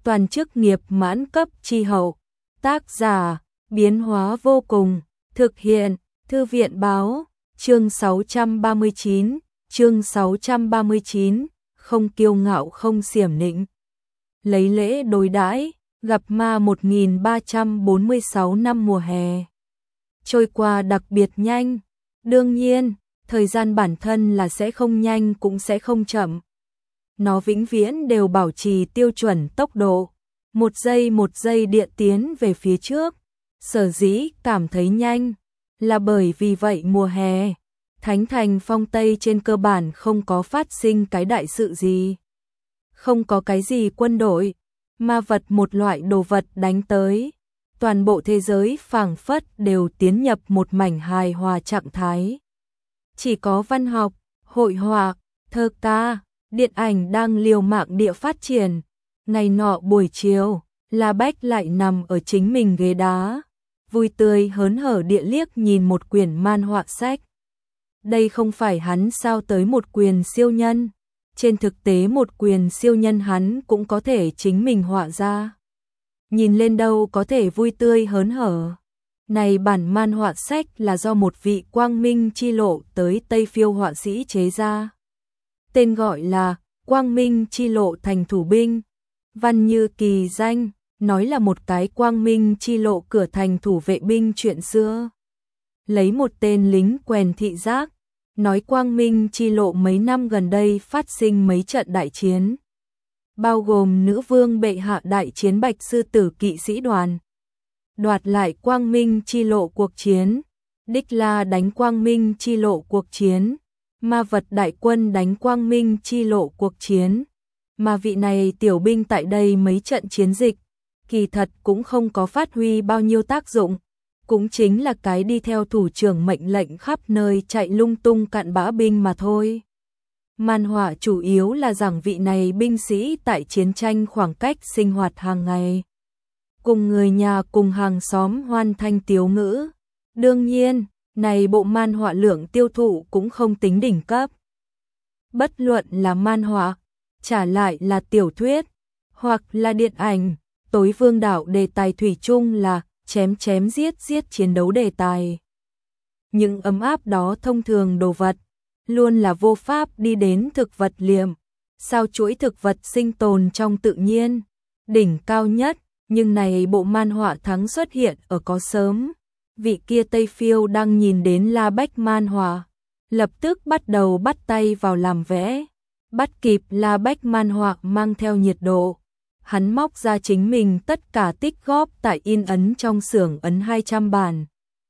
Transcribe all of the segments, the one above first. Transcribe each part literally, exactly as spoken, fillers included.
toàn chức nghiệp mãn cấp chi hậu. Tác giả, biến hóa vô cùng, thực hiện, Thư viện báo, chương sáu trăm ba mươi chín, chương sáu trăm ba mươi chín, không kiêu ngạo không xiểm nịnh. Lấy lễ đối đãi, gặp ma một nghìn ba trăm bốn mươi sáu năm mùa hè. Trôi qua đặc biệt nhanh, đương nhiên, thời gian bản thân là sẽ không nhanh cũng sẽ không chậm. Nó vĩnh viễn đều bảo trì tiêu chuẩn tốc độ, một giây một giây địa tiến về phía trước. Sở dĩ cảm thấy nhanh, là bởi vì vậy mùa hè, Thánh thành Phong Tây trên cơ bản không có phát sinh cái đại sự gì. Không có cái gì quân đội, ma vật một loại đồ vật đánh tới. Toàn bộ thế giới phảng phất đều tiến nhập một mảnh hài hòa trạng thái. Chỉ có văn học, hội họa, thơ ca, điện ảnh đang liều mạng địa phát triển. Ngày nọ buổi chiều, La Bách lại nằm ở chính mình ghế đá, vui tươi hớn hở địa liếc nhìn một quyển man họa sách. Đây không phải hắn sao tới một quyền siêu nhân. Trên thực tế một quyền siêu nhân hắn cũng có thể chính mình họa ra. Nhìn lên đâu có thể vui tươi hớn hở. Này bản man họa sách là do một vị quang minh chi lộ tới Tây Phiêu họa sĩ chế ra. Tên gọi là Quang Minh chi lộ thành thủ binh. Văn như kỳ danh, nói là một cái quang minh chi lộ cửa thành thủ vệ binh chuyện xưa. Lấy một tên lính quèn thị giác, nói quang minh chi lộ mấy năm gần đây phát sinh mấy trận đại chiến. Bao gồm nữ vương bệ hạ đại chiến Bạch Sư Tử kỵ sĩ đoàn. Đoạt lại quang minh chi lộ cuộc chiến. Đích La đánh quang minh chi lộ cuộc chiến. Ma vật đại quân đánh quang minh chi lộ cuộc chiến. Mà vị này tiểu binh tại đây mấy trận chiến dịch, kỳ thật cũng không có phát huy bao nhiêu tác dụng. Cũng chính là cái đi theo thủ trưởng mệnh lệnh khắp nơi chạy lung tung cặn bã binh mà thôi. Man họa chủ yếu là giảng vị này binh sĩ tại chiến tranh khoảng cách sinh hoạt hàng ngày. Cùng người nhà cùng hàng xóm hoan thanh tiếu ngữ. Đương nhiên, này bộ man họa lượng tiêu thụ cũng không tính đỉnh cấp. Bất luận là man họa, trả lại là tiểu thuyết, hoặc là điện ảnh, tối vương đạo đề tài thủy chung là chém chém giết giết chiến đấu đề tài. Những ấm áp đó thông thường đồ vật, luôn là vô pháp đi đến thực vật liệm, sao chuỗi thực vật sinh tồn trong tự nhiên, đỉnh cao nhất, nhưng này bộ man họa thắng xuất hiện ở có sớm. Vị kia Tây Phiêu đang nhìn đến La Bách man họa, lập tức bắt đầu bắt tay vào làm vẽ, bắt kịp La Bách man họa mang theo nhiệt độ. Hắn móc ra chính mình tất cả tích góp tại in ấn trong xưởng ấn hai trăm bản.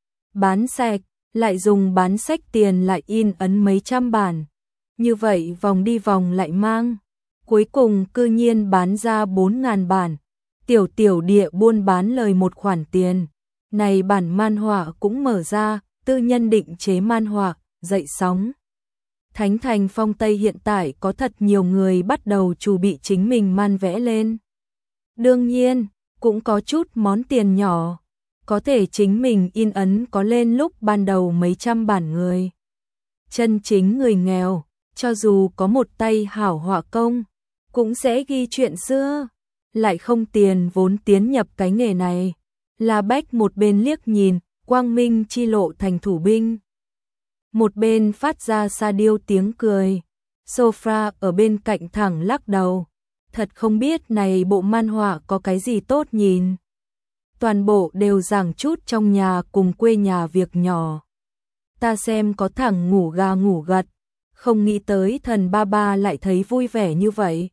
Bán sạch, lại dùng bán sách tiền lại in ấn mấy trăm bản. Như vậy vòng đi vòng lại mang. Cuối cùng cư nhiên bán ra bốn ngàn bản. Tiểu tiểu địa buôn bán lời một khoản tiền. Này bản man họa cũng mở ra, tư nhân định chế man họa, dậy sóng. Thánh thành Phong Tây hiện tại có thật nhiều người bắt đầu chuẩn bị chính mình man vẽ lên. Đương nhiên, cũng có chút món tiền nhỏ, có thể chính mình in ấn có lên lúc ban đầu mấy trăm bản người. Chân chính người nghèo, cho dù có một tay hảo họa công, cũng sẽ ghi chuyện xưa, lại không tiền vốn tiến nhập cái nghề này. La Bách một bên liếc nhìn, quang minh chi lộ thành thủ binh. Một bên phát ra sa điêu tiếng cười. Sophia ở bên cạnh thẳng lắc đầu. Thật không biết này bộ man họa có cái gì tốt nhìn. Toàn bộ đều giảng chút trong nhà cùng quê nhà việc nhỏ. Ta xem có thẳng ngủ gà ngủ gật. Không nghĩ tới thần ba ba lại thấy vui vẻ như vậy.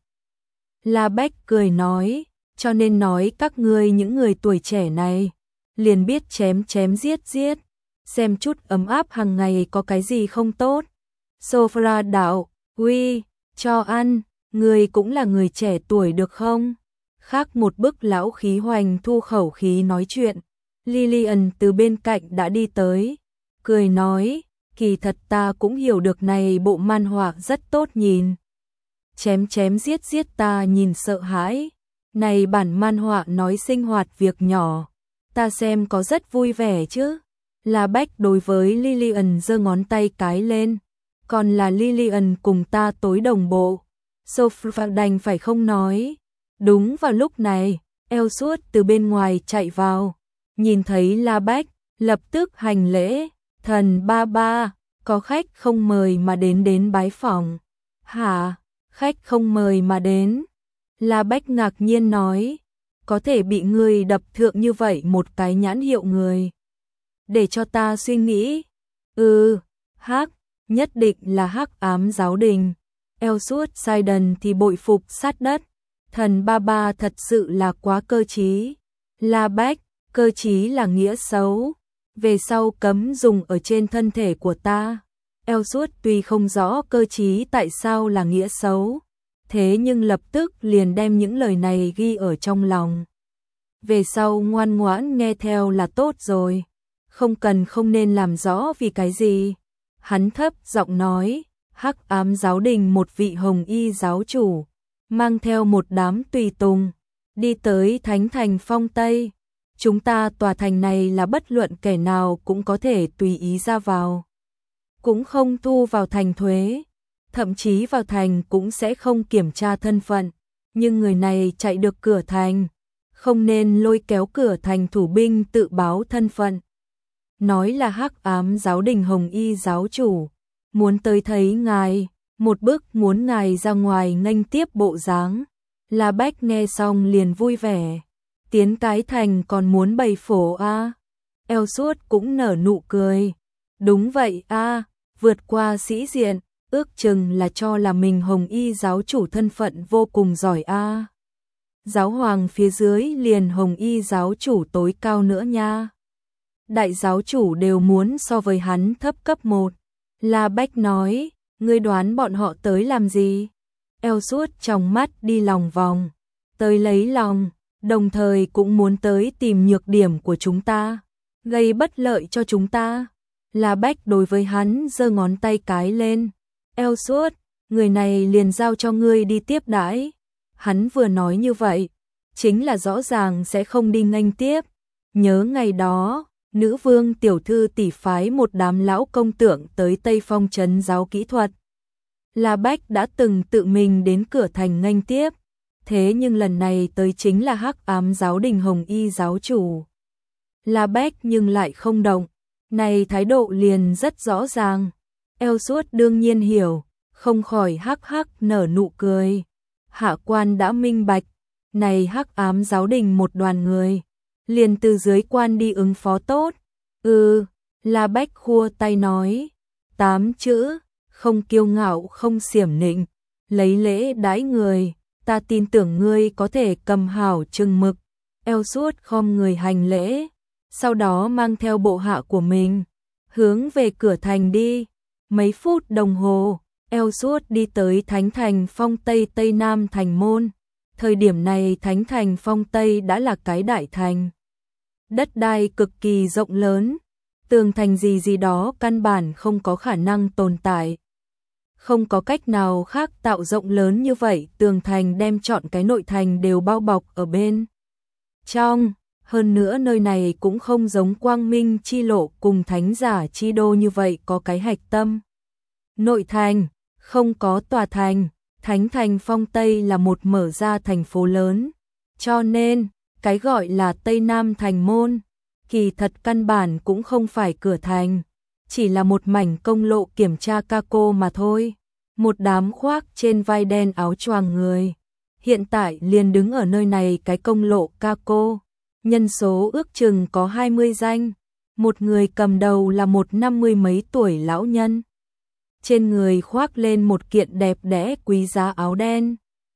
La Bách cười nói, cho nên nói các ngươi những người tuổi trẻ này, liền biết chém chém giết giết, xem chút ấm áp hàng ngày có cái gì không tốt. Sophia đạo, uy, cho ăn, người cũng là người trẻ tuổi được không? Khác một bức lão khí hoành thu khẩu khí nói chuyện, Lillian từ bên cạnh đã đi tới, cười nói, kỳ thật ta cũng hiểu được này bộ man họa rất tốt nhìn. Chém chém giết giết ta nhìn sợ hãi, này bản man họa nói sinh hoạt việc nhỏ, ta xem có rất vui vẻ chứ. La Bách đối với Lillian giơ ngón tay cái lên, còn là Lillian cùng ta tối đồng bộ. Sophia đành phải không nói, Đúng vào lúc này, eo suốt từ bên ngoài chạy vào, nhìn thấy La Bách, lập tức hành lễ, thần ba ba, có khách không mời mà đến đến bái phỏng. Hả, khách không mời mà đến? La Bách ngạc nhiên nói, có thể bị người đập thượng như vậy một cái nhãn hiệu người. Để cho ta suy nghĩ. Ừ, hắc, nhất định là hắc ám giáo đình. Eo suốt Sidon thì bội phục sát đất. Thần ba ba thật sự là quá cơ trí. La Bách, cơ trí là nghĩa xấu. Về sau cấm dùng ở trên thân thể của ta. Eo suốt tuy không rõ cơ trí tại sao là nghĩa xấu, thế nhưng lập tức liền đem những lời này ghi ở trong lòng. Về sau ngoan ngoãn nghe theo là tốt rồi, không cần không nên làm rõ vì cái gì. Hắn thấp giọng nói, hắc ám giáo đình một vị hồng y giáo chủ, mang theo một đám tùy tùng, đi tới Thánh Thành Phong Tây. Chúng ta tòa thành này là bất luận kẻ nào cũng có thể tùy ý ra vào. Cũng không thu vào thành thuế, thậm chí vào thành cũng sẽ không kiểm tra thân phận. Nhưng người này chạy được cửa thành, không nên lôi kéo cửa thành thủ binh tự báo thân phận. Nói là hắc ám giáo đình hồng y giáo chủ, muốn tới thấy ngài, một bức muốn ngài ra ngoài nghênh tiếp bộ dáng. La Bách nghe xong liền vui vẻ, tiến cái thành còn muốn bày phổ a? À? Eo suốt cũng nở nụ cười, đúng vậy a, à, vượt qua sĩ diện, ước chừng là cho là mình hồng y giáo chủ thân phận vô cùng giỏi a. À. Giáo hoàng phía dưới liền hồng y giáo chủ tối cao nữa nha. Đại giáo chủ đều muốn so với hắn thấp cấp một. La Bách nói, ngươi đoán bọn họ tới làm gì? Eo suốt trong mắt đi lòng vòng, tới lấy lòng, đồng thời cũng muốn tới tìm nhược điểm của chúng ta, gây bất lợi cho chúng ta. La Bách đối với hắn giơ ngón tay cái lên, eo suốt, người này liền giao cho ngươi đi tiếp đãi. Hắn vừa nói như vậy, chính là rõ ràng sẽ không đi nghênh tiếp. Nhớ ngày đó, nữ vương tiểu thư tỷ phái một đám lão công tượng tới Tây Phong trấn giáo kỹ thuật. La Bách đã từng tự mình đến cửa thành nghênh tiếp, thế nhưng lần này tới chính là hắc ám giáo đình hồng y giáo chủ. La Bách nhưng lại không động, này thái độ liền rất rõ ràng. Eo suốt đương nhiên hiểu, không khỏi hắc hắc nở nụ cười. Hạ quan đã minh bạch, này hắc ám giáo đình một đoàn người, liền từ dưới quan đi ứng phó tốt. Ừ, La Bách khua tay nói, tám chữ, không kiêu ngạo không xiểm nịnh, lấy lễ đãi người, ta tin tưởng ngươi có thể cầm hảo chừng mực. Eo suốt khom người hành lễ, sau đó mang theo bộ hạ của mình, hướng về cửa thành đi. Mấy phút đồng hồ, eo suốt đi tới Thánh Thành Phong Tây Tây Nam thành môn. Thời điểm này Thánh Thành Phong Tây đã là cái đại thành. Đất đai cực kỳ rộng lớn, tường thành gì gì đó căn bản không có khả năng tồn tại. Không có cách nào khác tạo rộng lớn như vậy, tường thành đem trọn cái nội thành đều bao bọc ở bên trong. Hơn nữa nơi này cũng không giống Quang Minh chi lộ cùng Thánh giả chi đô như vậy có cái hạch tâm. Nội thành, không có tòa thành, Thánh Thành Phong Tây là một mở ra thành phố lớn. Cho nên, cái gọi là Tây Nam thành môn, kỳ thật căn bản cũng không phải cửa thành, chỉ là một mảnh công lộ kiểm tra ca cô mà thôi. Một đám khoác trên vai đen áo choàng người, hiện tại liền đứng ở nơi này cái công lộ ca cô. Nhân số ước chừng có hai mươi danh, một người cầm đầu là một năm mươi mấy tuổi lão nhân. Trên người khoác lên một kiện đẹp đẽ quý giá áo đen.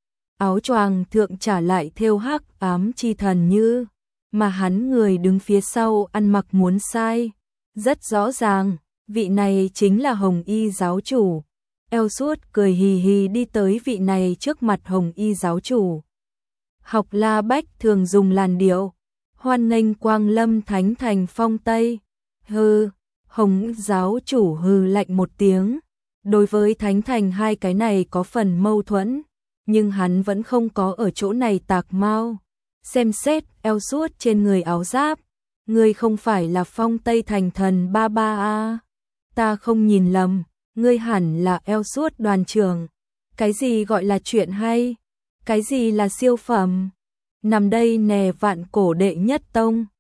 Áo choàng thượng trả lại thêu hắc ám chi thần như, mà hắn người đứng phía sau ăn mặc muốn sai. Rất rõ ràng, vị này chính là Hồng Y giáo chủ. Eo suốt cười hì hì đi tới vị này trước mặt Hồng Y giáo chủ. Học La Bách thường dùng làn điệu, hoan nghênh quang lâm Thánh Thành Phong Tây. Hừ, Hồng giáo chủ hừ lạnh một tiếng. Đối với Thánh Thành hai cái này có phần mâu thuẫn, nhưng hắn vẫn không có ở chỗ này tạc mau. Xem xét eo suốt trên người áo giáp, ngươi không phải là Phong Tây Thành thần ba ba a? Ta không nhìn lầm, ngươi hẳn là eo suốt đoàn trưởng. Cái gì gọi là chuyện hay? Cái gì là siêu phẩm? Nằm đây nè vạn cổ đệ nhất tông.